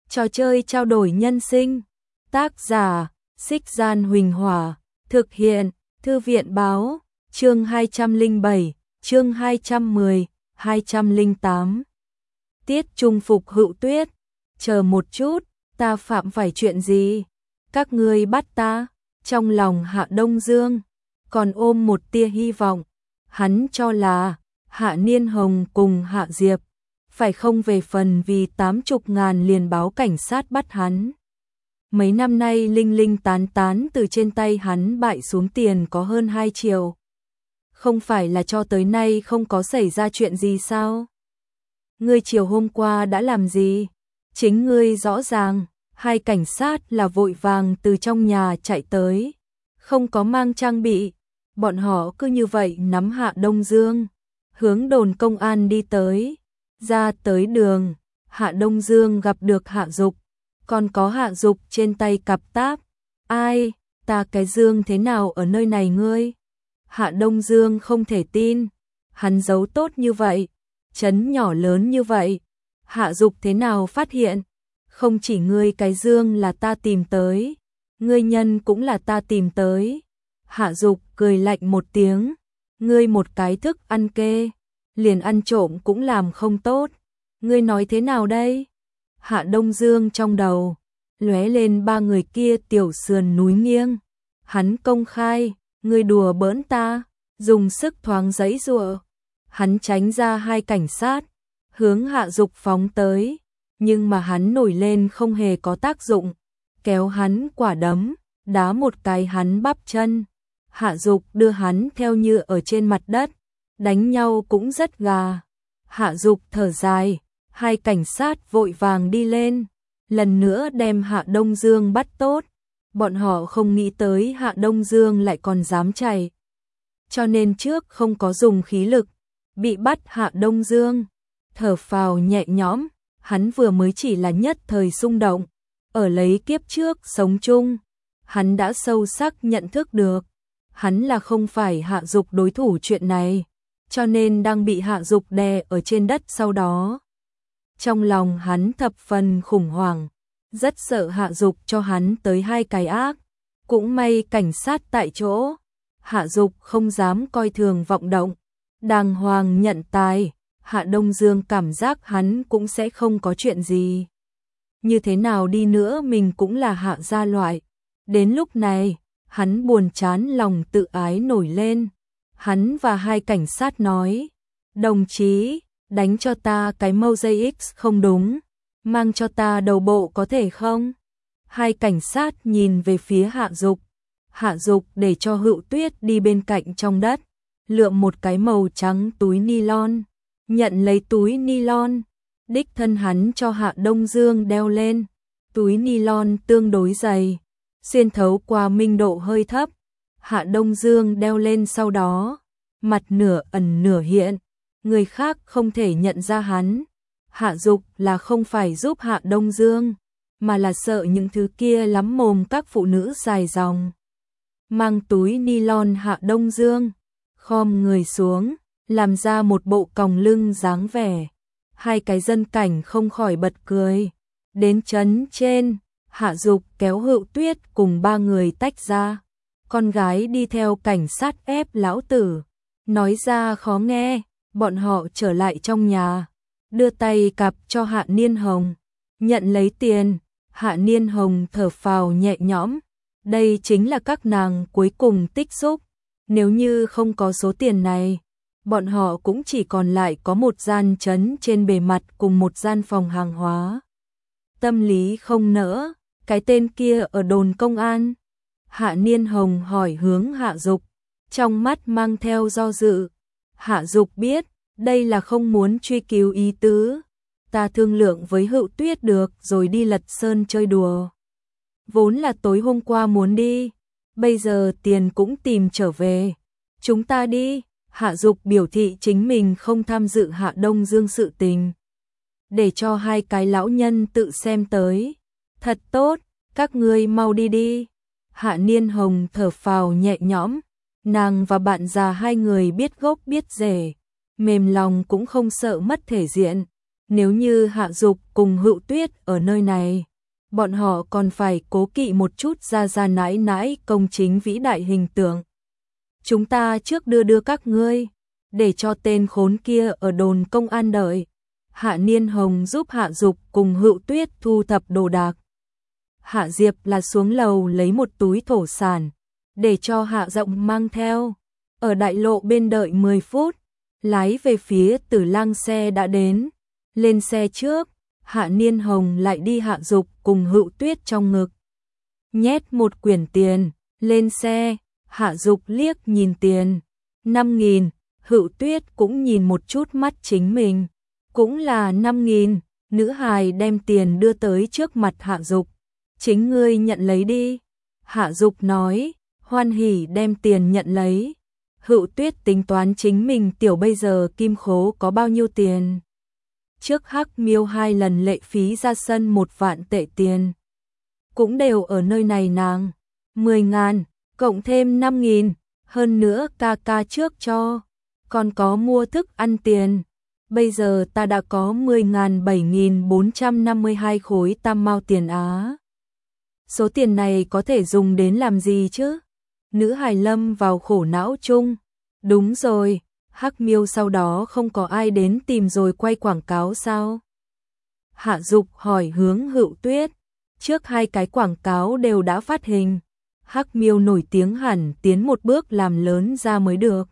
Trò chơi trao đổi nhân sinh. Tác giả, Xích Gian Huỳnh Hỏa. Thực hiện, Thư viện Báo. Chương 207, chương 210, 208. Tiết Trung phục Hựu Tuyết. Chờ một chút, ta phạm phải chuyện gì? Các ngươi bắt ta. Trong lòng Hạ Đông Dương còn ôm một tia hy vọng. Hắn cho là Hạ Niên Hồng cùng Hạ Diệp phải không về phần vì 80.000 liền báo cảnh sát bắt hắn. Mấy năm nay linh linh tán tán từ trên tay hắn bại xuống tiền có hơn 2 triệu. Không phải là cho tới nay không có xảy ra chuyện gì sao? Ngươi chiều hôm qua đã làm gì? Chính ngươi rõ ràng. Hai cảnh sát là vội vàng từ trong nhà chạy tới, không có mang trang bị. Bọn họ cứ như vậy nắm Hạ Đông Dương, hướng đồn công an đi tới. Ra tới đường, Hạ Đông Dương gặp được Hạ Dục, còn có Hạ Dục trên tay cặp táp. Ai, ta cái Dương thế nào ở nơi này ngươi? Hạ Đông Dương không thể tin, hắn giấu tốt như vậy, trấn nhỏ lớn như vậy. Hạ Dục thế nào phát hiện? Không chỉ ngươi cái Dương là ta tìm tới, ngươi nhân cũng là ta tìm tới. Hạ Dục cười lạnh một tiếng, ngươi một cái thức ăn kê, liền ăn trộm cũng làm không tốt. Ngươi nói thế nào đây? Hạ Đông Dương trong đầu lóe lên ba người kia tiểu sườn núi nghiêng. Hắn công khai, ngươi đùa bỡn ta, dùng sức thoáng giãy giụa. Hắn tránh ra hai cảnh sát, hướng Hạ Dục phóng tới. Nhưng mà hắn nổi lên không hề có tác dụng, kéo hắn quả đấm, đá một cái hắn bắp chân. Hạ Dục đưa hắn theo như ở trên mặt đất, đánh nhau cũng rất gà. Hạ Dục thở dài, hai cảnh sát vội vàng đi lên, lần nữa đem Hạ Đông Dương bắt tốt. Bọn họ không nghĩ tới Hạ Đông Dương lại còn dám chạy, cho nên trước không có dùng khí lực. Bị bắt Hạ Đông Dương thở phào nhẹ nhõm. Hắn vừa mới chỉ là nhất thời xung động, ở lấy kiếp trước sống chung, hắn đã sâu sắc nhận thức được, hắn là không phải Hạ Dục đối thủ chuyện này, cho nên đang bị Hạ Dục đè ở trên đất sau đó. Trong lòng hắn thập phần khủng hoảng, rất sợ Hạ Dục cho hắn tới hai cái ác, cũng may cảnh sát tại chỗ, Hạ Dục không dám coi thường vọng động, đàng hoàng nhận tài. Hạ Đông Dương cảm giác hắn cũng sẽ không có chuyện gì. Như thế nào đi nữa mình cũng là Hạ gia loại. Đến lúc này, hắn buồn chán lòng tự ái nổi lên. Hắn và hai cảnh sát nói, đồng chí, đánh cho ta cái Mosaic không đúng, mang cho ta đầu bộ có thể không? Hai cảnh sát nhìn về phía Hạ Dục. Hạ Dục để cho Hựu Tuyết đi bên cạnh trong đất, lượm một cái màu trắng túi nylon. Nhận lấy túi nylon, đích thân hắn cho Hạ Đông Dương đeo lên. Túi nylon tương đối dày, xuyên thấu qua minh độ hơi thấp. Hạ Đông Dương đeo lên sau đó, mặt nửa ẩn nửa hiện, người khác không thể nhận ra hắn. Hạ Dục là không phải giúp Hạ Đông Dương, mà là sợ những thứ kia lắm mồm các phụ nữ dài dòng. Mang túi nylon Hạ Đông Dương khom người xuống, làm ra một bộ còng lưng dáng vẻ. Hai cái dân cảnh không khỏi bật cười. Đến trấn trên, Hạ Dục kéo Hựu Tuyết cùng ba người tách ra. Con gái đi theo cảnh sát ép lão tử. Nói ra khó nghe, bọn họ trở lại trong nhà, đưa tay cặp cho Hạ Niên Hồng. Nhận lấy tiền, Hạ Niên Hồng thở phào nhẹ nhõm. Đây chính là các nàng cuối cùng tích xúc. Nếu như không có số tiền này, bọn họ cũng chỉ còn lại có một gian trấn trên bề mặt cùng một gian phòng hàng hóa. Tâm lý không nỡ, cái tên kia ở đồn công an. Hạ Niên Hồng hỏi hướng Hạ Dục, trong mắt mang theo do dự. Hạ Dục biết, đây là không muốn truy cứu ý tứ. Ta thương lượng với Hựu Tuyết được rồi đi Lật Sơn chơi đùa. Vốn là tối hôm qua muốn đi, bây giờ tiền cũng tìm trở về. Chúng ta đi. Hạ Dục biểu thị chính mình không tham dự Hạ Đông Dương sự tình, để cho hai cái lão nhân tự xem tới. Thật tốt, các ngươi mau đi đi. Hạ Niên Hồng thở phào nhẹ nhõm, nàng và bạn già hai người biết gốc biết rễ, mềm lòng cũng không sợ mất thể diện. Nếu như Hạ Dục cùng Hữu Tuyết ở nơi này, bọn họ còn phải cố kỵ một chút ra ra nãi nãi công chính vĩ đại hình tượng. Chúng ta trước đưa các ngươi, để cho tên khốn kia ở đồn công an đợi. Hạ Niên Hồng giúp Hạ Dục cùng Hữu Tuyết thu thập đồ đạc. Hạ Diệp là xuống lầu lấy một túi thổ sản, để cho Hạ Rộng mang theo. Ở đại lộ bên đợi 10 phút, lái về phía Tử Lang xe đã đến. Lên xe trước, Hạ Niên Hồng lại đi Hạ Dục cùng Hữu Tuyết trong ngực. Nhét một quyển tiền, lên xe, Hạ Dục liếc nhìn tiền. 5.000, Hữu Tuyết cũng nhìn một chút mắt chính mình. Cũng là 5.000, nữ hài đem tiền đưa tới trước mặt Hạ Dục. Chính ngươi nhận lấy đi. Hạ Dục nói, hoan hỉ đem tiền nhận lấy. Hữu Tuyết tính toán chính mình tiểu bây giờ kim khố có bao nhiêu tiền. Trước Hắc Miêu 2 lần lệ phí ra sân 1 vạn tệ tiền. Cũng đều ở nơi này nàng. 10.000, cộng thêm 5.000, hơn nữa ca ca trước cho. Còn có mua thức ăn tiền. Bây giờ ta đã có 10.000 7.452 khối tam mao tiền Á. Số tiền này có thể dùng đến làm gì chứ? Nữ hài lâm vào khổ não chung. Đúng rồi, Hắc Miêu sau đó không có ai đến tìm rồi quay quảng cáo sao? Hạ Dục hỏi hướng Hữu Tuyết. Trước 2 cái quảng cáo đều đã phát hình. Hắc Miêu nổi tiếng hẳn tiến một bước làm lớn ra mới được.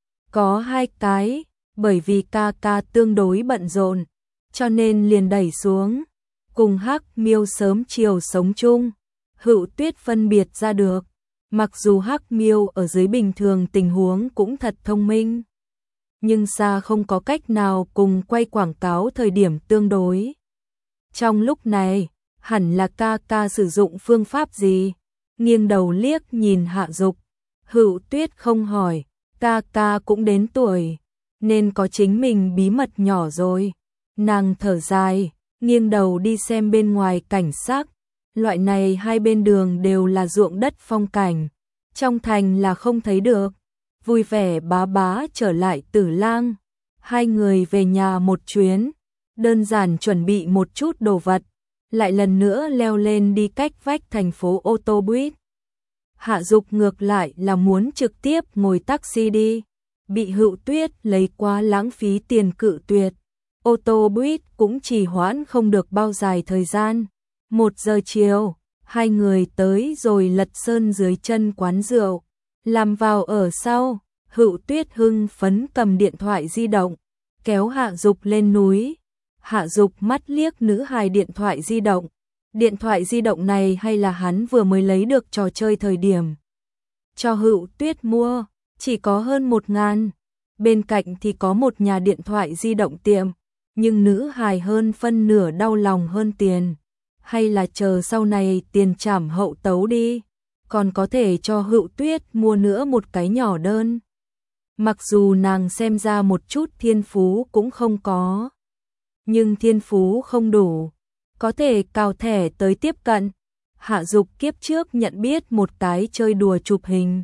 Có 2 cái, bởi vì ca ca tương đối bận rộn, cho nên liền đẩy xuống. Cùng Hắc Miêu sớm chiều sống chung, Hữu Tuyết phân biệt ra được. Mặc dù Hắc Miêu ở dưới bình thường tình huống cũng thật thông minh, nhưng xa không có cách nào cùng quay quảng cáo thời điểm tương đối. Trong lúc này, hẳn là ca ca sử dụng phương pháp gì? Nghiêng đầu liếc nhìn Hạ Dục. Hữu Tuyết không hỏi, ca ca cũng đến tuổi, nên có chính mình bí mật nhỏ rồi. Nàng thở dài, nghiêng đầu đi xem bên ngoài cảnh sắc. Loại này hai bên đường đều là ruộng đất phong cảnh, trong thành là không thấy được. Vui vẻ bá bá trở lại Tử Lang. 2 người về nhà một chuyến, đơn giản chuẩn bị một chút đồ vật, lại lần nữa leo lên đi cách vách thành phố ô tô buýt. Hạ Dục ngược lại là muốn trực tiếp ngồi taxi đi, bị Hữu Tuyết lấy quá lãng phí tiền cự tuyệt. Ô tô buýt cũng trì hoãn không được bao dài thời gian. 1 giờ chiều, 2 người tới rồi Lật Sơn dưới chân quán rượu. Làm vào ở sau, Hữu Tuyết hưng phấn cầm điện thoại di động, kéo Hạ Dục lên núi. Hạ Dục mắt liếc nữ hài điện thoại di động. Điện thoại di động này hay là hắn vừa mới lấy được trò chơi thời điểm cho Hữu Tuyết mua, chỉ có hơn 1.000. Bên cạnh thì có một nhà điện thoại di động tiệm, nhưng nữ hài hơn phân nửa đau lòng hơn tiền. Hay là chờ sau này tiền trảm hậu tấu đi, còn có thể cho Hữu Tuyết mua nữa một cái nhỏ đơn. Mặc dù nàng xem ra một chút thiên phú cũng không có, nhưng thiên phú không đủ, có thể cào thẻ tới tiếp cận. Hạ Dục kiếp trước nhận biết một cái chơi đùa chụp hình.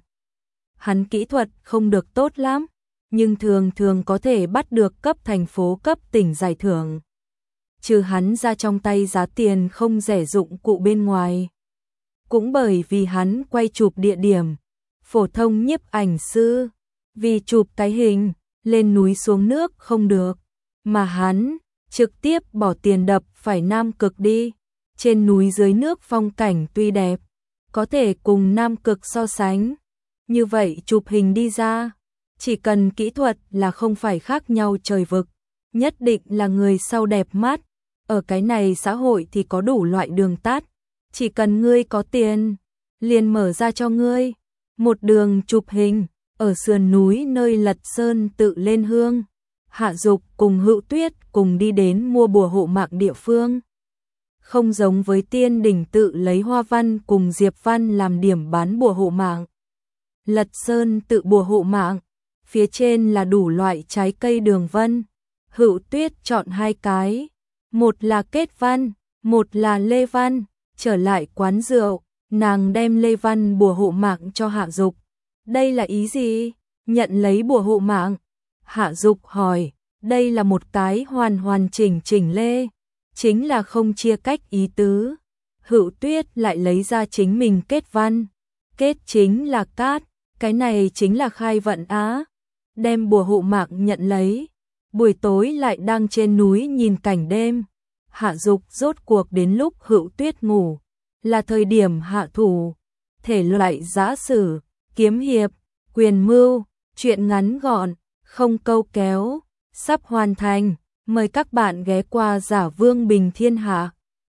Hắn kỹ thuật không được tốt lắm, nhưng thường thường có thể bắt được cấp thành phố cấp tỉnh giải thưởng. Trừ hắn ra trong tay giá tiền không rẻ dụng cụ bên ngoài. Cũng bởi vì hắn quay chụp địa điểm, phổ thông nhiếp ảnh sư, vì chụp cái hình, lên núi xuống nước không được, mà hắn trực tiếp bỏ tiền đập phải Nam Cực đi. Trên núi dưới nước phong cảnh tuy đẹp, có thể cùng Nam Cực so sánh. Như vậy chụp hình đi ra, chỉ cần kỹ thuật là không phải khác nhau trời vực, nhất định là người sau đẹp mắt. Ở cái này xã hội thì có đủ loại đường tắt, chỉ cần ngươi có tiền, liền mở ra cho ngươi. Một đường chụp hình, ở sườn núi nơi Lật Sơn tự lên hương. Hạ Dục cùng Hữu Tuyết cùng đi đến mua bùa hộ mạng địa phương. Không giống với Tiên Đỉnh tự lấy Hoa Văn cùng Diệp Văn làm điểm bán bùa hộ mạng. Lật Sơn tự bùa hộ mạng, phía trên là đủ loại trái cây đường vân. Hữu Tuyết chọn 2 cái, một là kết văn, một là lê văn. Trở lại quán rượu, nàng đem lê văn bùa hộ mạng cho Hạ Dục. Đây là ý gì? Nhận lấy bùa hộ mạng? Hạ Dục hỏi. Đây là một cái hoàn hoàn chỉnh lê, chính là không chia cách ý tứ. Hữu Tuyết lại lấy ra chính mình kết văn. Kết chính là cát, cái này chính là khai vận á. Đem bùa hộ mạc nhận lấy. Buổi tối lại đang trên núi nhìn cảnh đêm. Hạ Dục rốt cuộc đến lúc Hữu Tuyết ngủ, là thời điểm hạ thủ. Thể loại giã sử, kiếm hiệp, quyền mưu, truyện ngắn gọn, không câu kéo, sắp hoàn thành. Mời các bạn ghé qua Giả Vương Bình Thiên Hạ.